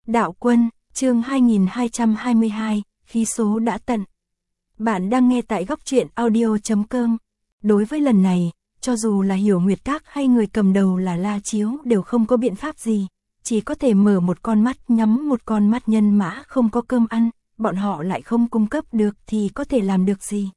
Đạo quân, chương 2222, khí số đã tận. Bạn đang nghe tại góc truyện audio.com. Đối với lần này, cho dù là Hiểu Nguyệt Các hay người cầm đầu là La Chiếu đều không có biện pháp gì, chỉ có thể mở một con mắt nhắm một con mắt, nhân mã không có cơm ăn, bọn họ lại không cung cấp được thì có thể làm được gì.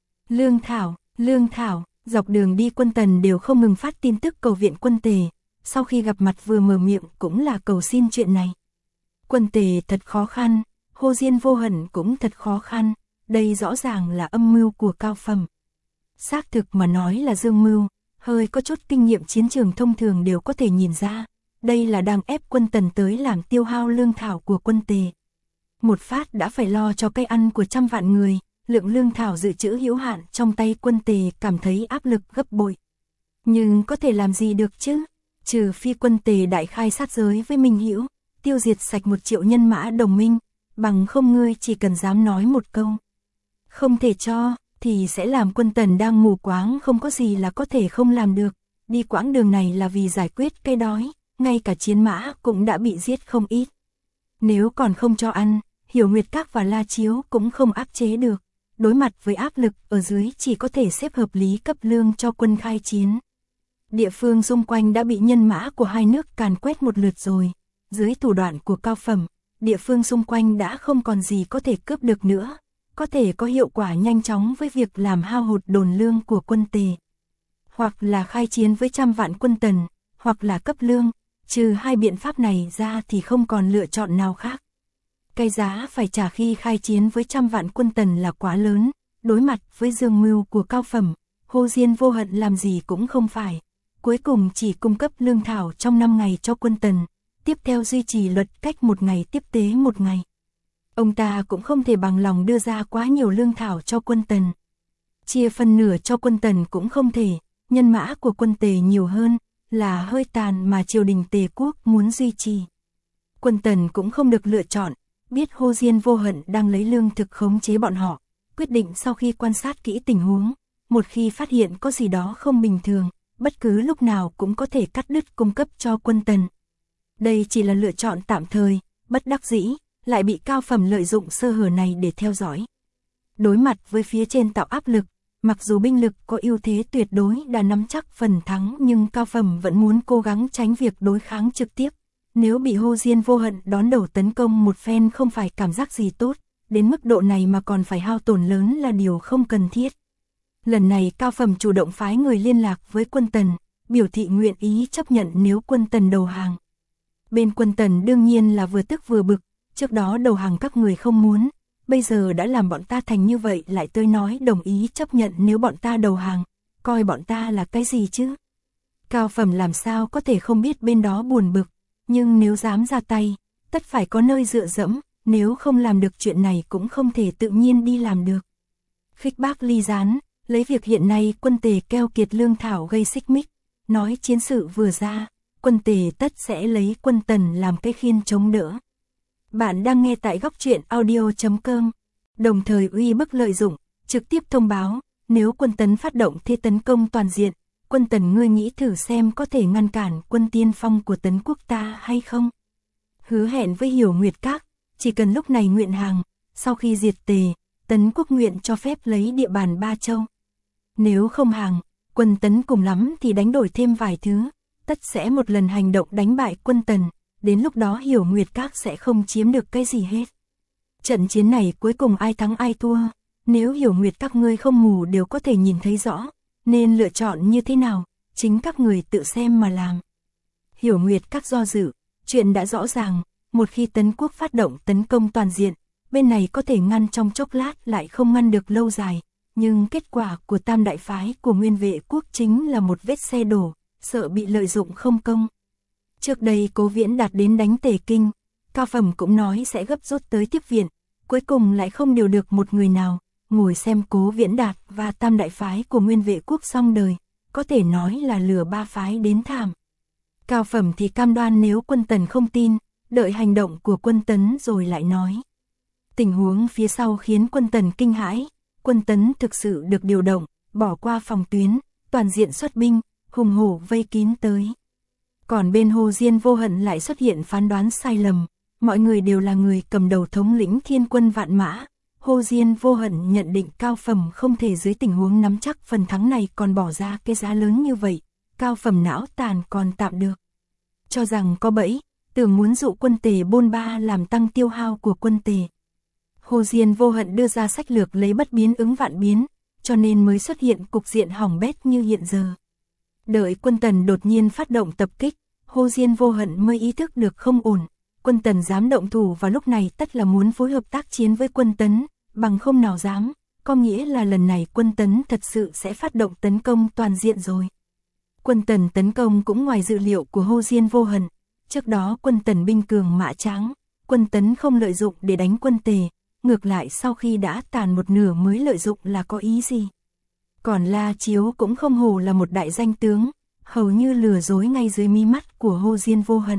Lương Thảo, dọc đường đi Quân Tần đều không ngừng phát tin tức cầu viện Quân Tề, sau khi gặp mặt vừa mở miệng cũng là cầu xin chuyện này. Quân Tề thật khó khăn, Hồ Diên Vô Hận cũng thật khó khăn, đây rõ ràng là âm mưu của Cao Phẩm. Xác thực mà nói là dương mưu, hơi có chút kinh nghiệm chiến trường thông thường đều có thể nhìn ra, đây là đang ép Quân Tần tới làm tiêu hao lương thảo của Quân Tề. Một phát đã phải lo cho cái ăn của trăm vạn người, lượng lương thảo dự trữ hữu hạn trong tay Quân Tề cảm thấy áp lực gấp bội. Nhưng có thể làm gì được chứ, trừ phi Quân Tề đại khai sát giới với Minh Hữu, tiêu diệt sạch 1 triệu nhân mã đồng minh, bằng không ngươi chỉ cần dám nói một câu không thể cho, thì sẽ làm Quân Tần đang mù quáng không có gì là có thể không làm được. Đi quãng đường này là vì giải quyết cái đói, ngay cả chiến mã cũng đã bị giết không ít. Nếu còn không cho ăn, Hiểu Nguyệt Các và La Chiếu cũng không áp chế được. Đối mặt với áp lực ở dưới chỉ có thể xếp hợp lý cấp lương cho quân khai chiến. Địa phương xung quanh đã bị nhân mã của hai nước càn quét một lượt rồi. Dưới thủ đoạn của Cao Phẩm, địa phương xung quanh đã không còn gì có thể cướp được nữa, có thể có hiệu quả nhanh chóng với việc làm hao hụt đồn lương của Quân Tề. Hoặc là khai chiến với trăm vạn quân Tần, hoặc là cấp lương, trừ hai biện pháp này ra thì không còn lựa chọn nào khác. Cái giá phải trả khi khai chiến với trăm vạn quân Tần là quá lớn, đối mặt với dương mưu của Cao Phẩm, Hồ Diên Vô Hận làm gì cũng không phải. Cuối cùng chỉ cung cấp lương thảo trong 5 ngày cho quân Tần, tiếp theo duy trì luật cách 1 ngày tiếp tế 1 ngày. Ông ta cũng không thể bằng lòng đưa ra quá nhiều lương thảo cho quân Tần. Chia phân nửa cho quân Tần cũng không thể, nhân mã của Quân Tề nhiều hơn, là hơi tàn mà triều đình Tề quốc muốn duy trì. Quân Tần cũng không được lựa chọn, biết Hồ Diên Vô Hận đang lấy lương thực khống chế bọn họ, quyết định sau khi quan sát kỹ tình huống, một khi phát hiện có gì đó không bình thường, bất cứ lúc nào cũng có thể cắt đứt cung cấp cho quân Tần. Đây chỉ là lựa chọn tạm thời, bất đắc dĩ, lại bị Cao Phẩm lợi dụng sơ hở này để theo dõi. Đối mặt với phía trên tạo áp lực, mặc dù binh lực có ưu thế tuyệt đối đã nắm chắc phần thắng, nhưng Cao Phẩm vẫn muốn cố gắng tránh việc đối kháng trực tiếp. Nếu bị Hồ Diên Vô Hận đón đầu tấn công một phen không phải cảm giác gì tốt, đến mức độ này mà còn phải hao tổn lớn là điều không cần thiết. Lần này Cao Phẩm chủ động phái người liên lạc với quân Tần, biểu thị nguyện ý chấp nhận nếu quân Tần đầu hàng. Bên quân Tần đương nhiên là vừa tức vừa bực, trước đó đầu hàng các người không muốn, bây giờ đã làm bọn ta thành như vậy lại tới nói đồng ý chấp nhận nếu bọn ta đầu hàng, coi bọn ta là cái gì chứ? Cao Phẩm làm sao có thể không biết bên đó buồn bực, nhưng nếu dám ra tay, tất phải có nơi dựa dẫm, nếu không làm được chuyện này cũng không thể tự nhiên đi làm được. Khích bác ly gián, lấy việc hiện nay Quân Tề keo kiệt lương thảo gây xích mích, nói chiến sự vừa ra, Quân Tề tất sẽ lấy quân Tần làm cái khiên chống đỡ. Bạn đang nghe tại góc truyện audio.com, đồng thời uy bức lợi dụng, trực tiếp thông báo, nếu quân Tấn phát động thế tấn công toàn diện, quân Tần ngươi nghĩ thử xem có thể ngăn cản quân tiên phong của Tấn quốc ta hay không? Hứa hẹn với Hiểu Nguyệt Các, chỉ cần lúc này nguyện hàng, sau khi diệt Tề, Tấn quốc nguyện cho phép lấy địa bàn 3 châu. Nếu không hàng, quân Tấn cùng lắm thì đánh đổi thêm vài thứ, tất sẽ một lần hành động đánh bại quân Tần, đến lúc đó Hiểu Nguyệt Các sẽ không chiếm được cái gì hết. Trận chiến này cuối cùng ai thắng ai thua, nếu Hiểu Nguyệt Các ngươi không mù đều có thể nhìn thấy rõ, nên lựa chọn như thế nào, chính các người tự xem mà làm. Hiểu Nguyệt Các do dự, chuyện đã rõ ràng, một khi Tấn quốc phát động tấn công toàn diện, bên này có thể ngăn trong chốc lát lại không ngăn được lâu dài, nhưng kết quả của tam đại phái của Nguyên Vệ quốc chính là một vết xe đổ, sợ bị lợi dụng không công. Trước đây Cố Viễn Đạt đến đánh Tề Kinh, Cao Phẩm cũng nói sẽ gấp rút tới tiếp viện, cuối cùng lại không điều được một người nào, ngồi xem Cố Viễn Đạt và tam đại phái của Nguyên Vệ quốc xong đời, có thể nói là lừa 3 phái đến thảm. Cao Phẩm thì cam đoan nếu quân Tần không tin, đợi hành động của quân Tấn rồi lại nói. Tình huống phía sau khiến quân Tần kinh hãi, quân Tấn thực sự được điều động, bỏ qua phòng tuyến, toàn diện xuất binh, hùng hổ vây kín tới. Còn bên Hồ Diên Vô Hận lại xuất hiện phán đoán sai lầm, mọi người đều là người cầm đầu thống lĩnh thiên quân vạn mã. Hồ Diên Vô Hận nhận định Cao Phẩm không thể dưới tình huống nắm chắc phần thắng này còn bỏ ra cái giá lớn như vậy, Cao Phẩm não tàn còn tạm được. Cho rằng có bẫy, tưởng muốn dụ quân Tề bôn ba làm tăng tiêu hao của quân Tề. Hồ Diên Vô Hận đưa ra sách lược lấy bất biến ứng vạn biến, cho nên mới xuất hiện cục diện hỏng bét như hiện giờ. Đợi quân Tần đột nhiên phát động tập kích, Hồ Diên Vô Hận mới ý thức được không ổn. Quân Tần dám động thủ vào lúc này tất là muốn phối hợp tác chiến với quân Tấn, bằng không nào dám, có nghĩa là lần này quân Tấn thật sự sẽ phát động tấn công toàn diện rồi. Quân Tần tấn công cũng ngoài dự liệu của Hồ Diên Vô Hận, trước đó quân Tần binh cường mã tráng, quân Tấn không lợi dụng để đánh quân Tề, ngược lại sau khi đã tàn một nửa mới lợi dụng là có ý gì. Còn La Chiếu cũng không hổ là một đại danh tướng, hầu như lừa dối ngay dưới mí mắt của Hồ Diên Vô Hận.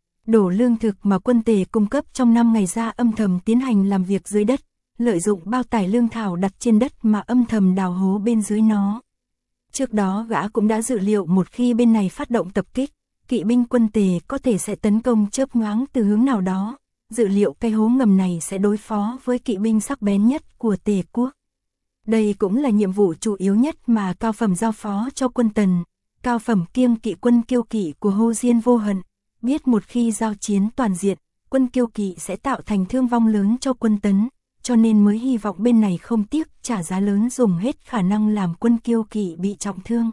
Đổ lương thực mà quân Tề cung cấp trong 5 ngày ra âm thầm tiến hành làm việc dưới đất, lợi dụng bao tải lương thảo đặt trên đất mà âm thầm đào hố bên dưới nó. Trước đó gã cũng đã dự liệu một khi bên này phát động tập kích, kỵ binh quân Tề có thể sẽ tấn công chớp nhoáng từ hướng nào đó, dự liệu cái hố ngầm này sẽ đối phó với kỵ binh sắc bén nhất của Tề quốc. Đây cũng là nhiệm vụ chủ yếu nhất mà Cao Phẩm giao phó cho quân Tần. Cao Phẩm kiêng kỵ quân Kiêu Kỵ của Hồ Diên Vô Hận, biết một khi giao chiến toàn diện, quân Kiêu Kỵ sẽ tạo thành thương vong lớn cho quân Tấn, cho nên mới hy vọng bên này không tiếc trả giá lớn dùng hết khả năng làm quân Kiêu Kỵ bị trọng thương.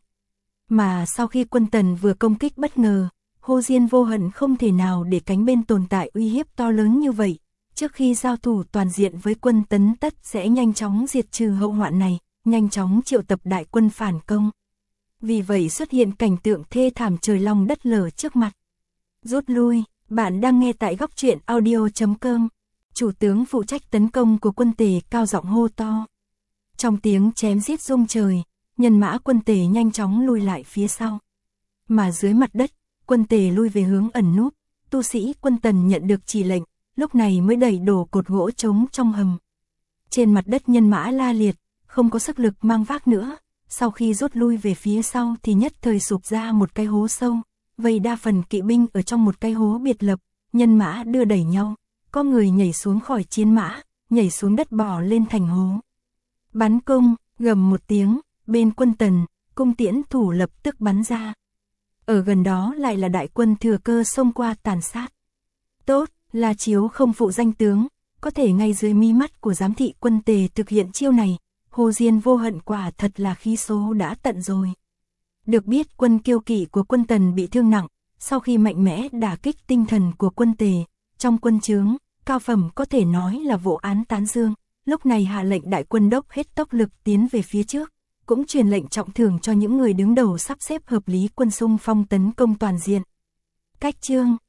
Mà sau khi quân Tần vừa công kích bất ngờ, Hồ Diên Vô Hận không thể nào để cánh bên tồn tại uy hiếp to lớn như vậy. Trước khi giao thủ toàn diện với quân Tấn tất sẽ nhanh chóng diệt trừ hậu hoạn này, nhanh chóng triệu tập đại quân phản công. Vì vậy xuất hiện cảnh tượng thê thảm trời long đất lở trước mặt. Rút lui, bạn đang nghe tại góc truyện audio.com. Chủ tướng phụ trách tấn công của quân Tề cao giọng hô to. Trong tiếng chém giết rung trời, nhân mã quân Tề nhanh chóng lui lại phía sau. Mà dưới mặt đất, quân Tề lui về hướng ẩn núp, tu sĩ quân Tần nhận được chỉ lệnh, lúc này mới đẩy đổ cột gỗ trống trong hầm. Trên mặt đất nhân mã la liệt, không có sức lực mang vác nữa, sau khi rút lui về phía sau thì nhất thời sụp ra một cái hố sâu, vây đa phần kỵ binh ở trong một cái hố biệt lập, nhân mã đưa đẩy nhau, có người nhảy xuống khỏi chiến mã, nhảy xuống đất bò lên thành hố. Bắn cung, gầm một tiếng, bên quân Tần, cung tiễn thủ lập tức bắn ra. Ở gần đó lại là đại quân thừa cơ xông qua tàn sát. Tốt, La Chiếu không phụ danh tướng, có thể ngay dưới mi mắt của giám thị quân Tề thực hiện chiêu này, Hồ Diên Vô Hận quả thật là khí số đã tận rồi. Được biết quân Kiêu Kỵ của quân Tần bị thương nặng, sau khi mạnh mẽ đả kích tinh thần của quân Tề, trong quân trướng, Cao Phẩm có thể nói là vô án tán dương, lúc này hạ lệnh đại quân đốc hết tốc lực tiến về phía trước, cũng truyền lệnh trọng thưởng cho những người đứng đầu sắp xếp hợp lý quân xung phong tấn công toàn diện. Cách chương